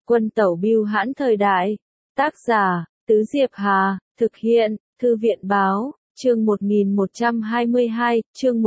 Quân tẩu bưu hãn thời đại. Tác giả, Tứ Diệp Hà, thực hiện, Thư viện báo, chương 1122, chương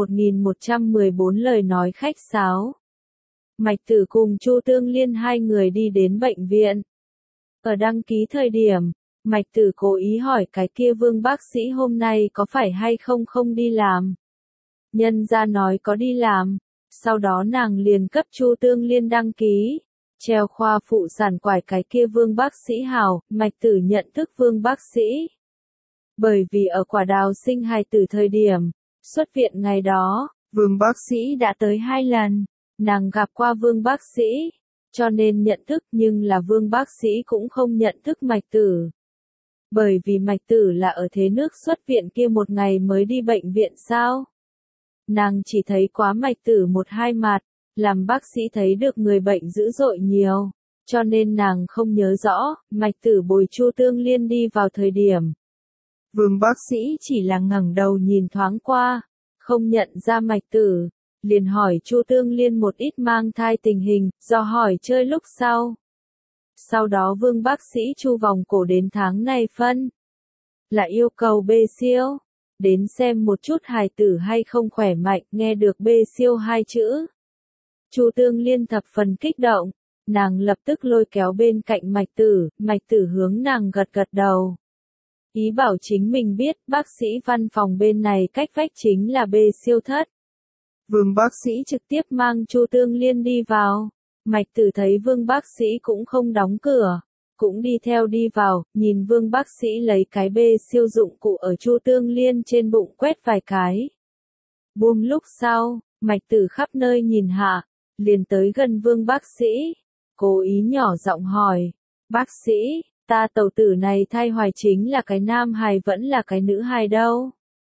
1114 lời nói khách sáo. Mạch Tử cùng Chu Tương Liên hai người đi đến bệnh viện. Ở đăng ký thời điểm, Mạch Tử cố ý hỏi cái kia Vương bác sĩ hôm nay có phải hay không đi làm. Nhân ra nói có đi làm, sau đó nàng liền cấp Chu Tương Liên đăng ký. Treo khoa phụ sản quải cái kia Vương bác sĩ hào, Mạch Tử nhận thức Vương bác sĩ. Bởi vì ở quả đào sinh hài tử thời điểm, xuất viện ngày đó, Vương bác sĩ đã tới 2 lần, nàng gặp qua Vương bác sĩ, cho nên nhận thức, nhưng là Vương bác sĩ cũng không nhận thức Mạch Tử. Bởi vì Mạch Tử là ở thế nước xuất viện kia một ngày mới đi bệnh viện sao? Nàng chỉ thấy quá Mạch Tử 1-2 mặt, làm bác sĩ thấy được người bệnh dữ dội nhiều, cho nên nàng không nhớ rõ. Mạch Tử bồi Chu Tương Liên đi vào thời điểm, Vương bác sĩ chỉ là ngẩng đầu nhìn thoáng qua, không nhận ra Mạch Tử, liền hỏi Chu Tương Liên một ít mang thai tình hình, do hỏi chơi lúc sau. Sau đó Vương bác sĩ chu vòng cổ đến tháng này phân, là yêu cầu bê siêu, đến xem một chút hài tử hay không khỏe mạnh, nghe được bê siêu 2 chữ. Chu Tương Liên thập phần kích động, nàng lập tức lôi kéo bên cạnh Mạch Tử hướng nàng gật gật đầu. Ý bảo chính mình biết bác sĩ văn phòng bên này cách vách chính là bê siêu thất. Vương bác sĩ trực tiếp mang Chu Tương Liên đi vào. Mạch Tử thấy Vương bác sĩ cũng không đóng cửa, cũng đi theo đi vào, nhìn Vương bác sĩ lấy cái bê siêu dụng cụ ở Chu Tương Liên trên bụng quét vài cái. Buông lúc sau, Mạch Tử khắp nơi nhìn hạ, liền tới gần Vương bác sĩ, cố ý nhỏ giọng hỏi, bác sĩ, ta tẩu tử này thai hoài chính là cái nam hài vẫn là cái nữ hài đâu?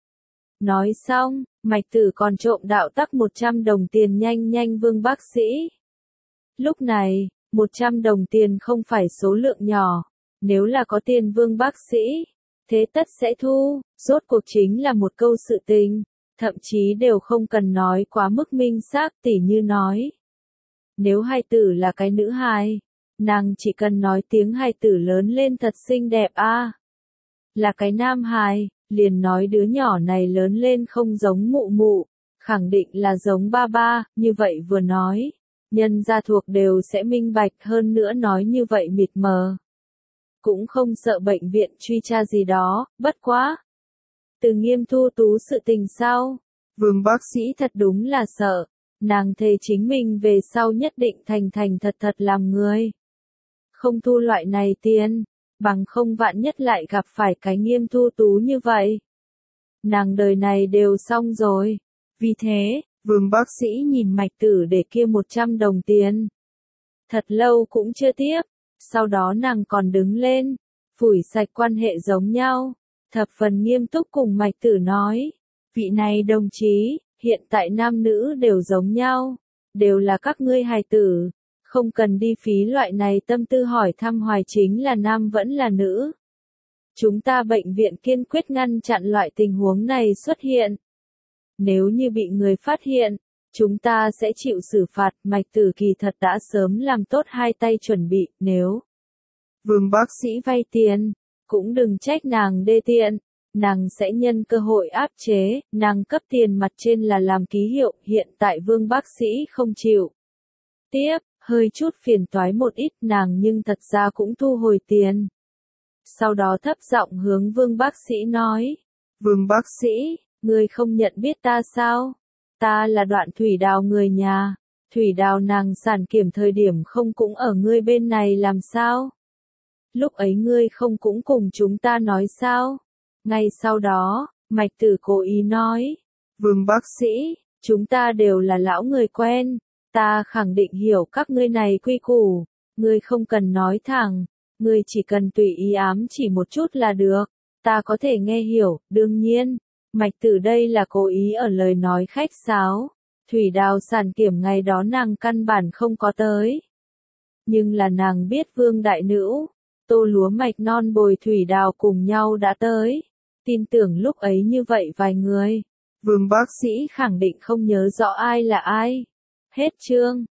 Nói xong, Mạch Tử còn trộm đạo tắc 100 đồng tiền nhanh Vương bác sĩ. Lúc này, 100 đồng tiền không phải số lượng nhỏ, nếu là có tiền Vương bác sĩ, thế tất sẽ thu, rốt cuộc chính là một câu sự tình, thậm chí đều không cần nói quá mức minh xác, tỉ như nói. Nếu hài tử là cái nữ hài, nàng chỉ cần nói tiếng hài tử lớn lên thật xinh đẹp a. Là cái nam hài, liền nói đứa nhỏ này lớn lên không giống mụ mụ, khẳng định là giống ba ba, như vậy vừa nói, nhân gia thuộc đều sẽ minh bạch, hơn nữa nói như vậy mịt mờ. Cũng không sợ bệnh viện truy tra gì đó, bất quá. Từ Nghiêm thu tú sự tình sau, Vương bác sĩ thật đúng là sợ, nàng thề chính mình về sau nhất định thành thật làm người. Không thu loại này tiền, bằng không vạn nhất lại gặp phải cái Nghiêm thu tú như vậy. Nàng đời này đều xong rồi. Vì thế, Vương bác sĩ nhìn Mạch Tử để kia 100 đồng tiền. Thật lâu cũng chưa tiếp, sau đó nàng còn đứng lên, phủi sạch quan hệ giống nhau, thập phần nghiêm túc cùng Mạch Tử nói, vị này đồng chí, hiện tại nam nữ đều giống nhau, đều là các ngươi hài tử, không cần đi phí loại này tâm tư hỏi thăm hoài chính là nam vẫn là nữ. Chúng ta bệnh viện kiên quyết ngăn chặn loại tình huống này xuất hiện. Nếu như bị người phát hiện, chúng ta sẽ chịu xử phạt. Mạch Tử kỳ thật đã sớm làm tốt hai tay chuẩn bị, nếu Vương bác sĩ vay tiền, cũng đừng trách nàng đê tiện, nàng sẽ nhân cơ hội áp chế, nàng cấp tiền mặt trên là làm ký hiệu, hiện tại Vương bác sĩ không chịu. Tiếp, hơi chút phiền toái một ít nàng nhưng thật ra cũng thu hồi tiền. Sau đó thấp giọng hướng Vương bác sĩ nói, Vương bác sĩ, ngươi không nhận biết ta sao? Ta là Đoạn Thủy Đào người nhà, Thủy Đào nàng sản kiểm thời điểm không cũng ở ngươi bên này làm sao? Lúc ấy ngươi không cũng cùng chúng ta nói sao? Ngay sau đó, Mạch Tử cố ý nói, Vương bác sĩ, chúng ta đều là lão người quen, ta khẳng định hiểu các ngươi này quy củ, ngươi không cần nói thẳng, ngươi chỉ cần tùy ý ám chỉ một chút là được, ta có thể nghe hiểu, đương nhiên. Mạch Tử đây là cố ý ở lời nói khách sáo, Thủy Đào sản kiểm ngày đó nàng căn bản không có tới. Nhưng là nàng biết Vương đại nữ, Tô Lúa Mạch non bồi Thủy Đào cùng nhau đã tới, tin tưởng lúc ấy như vậy vài người, Vương bác sĩ khẳng định không nhớ rõ ai là ai. Hết chương.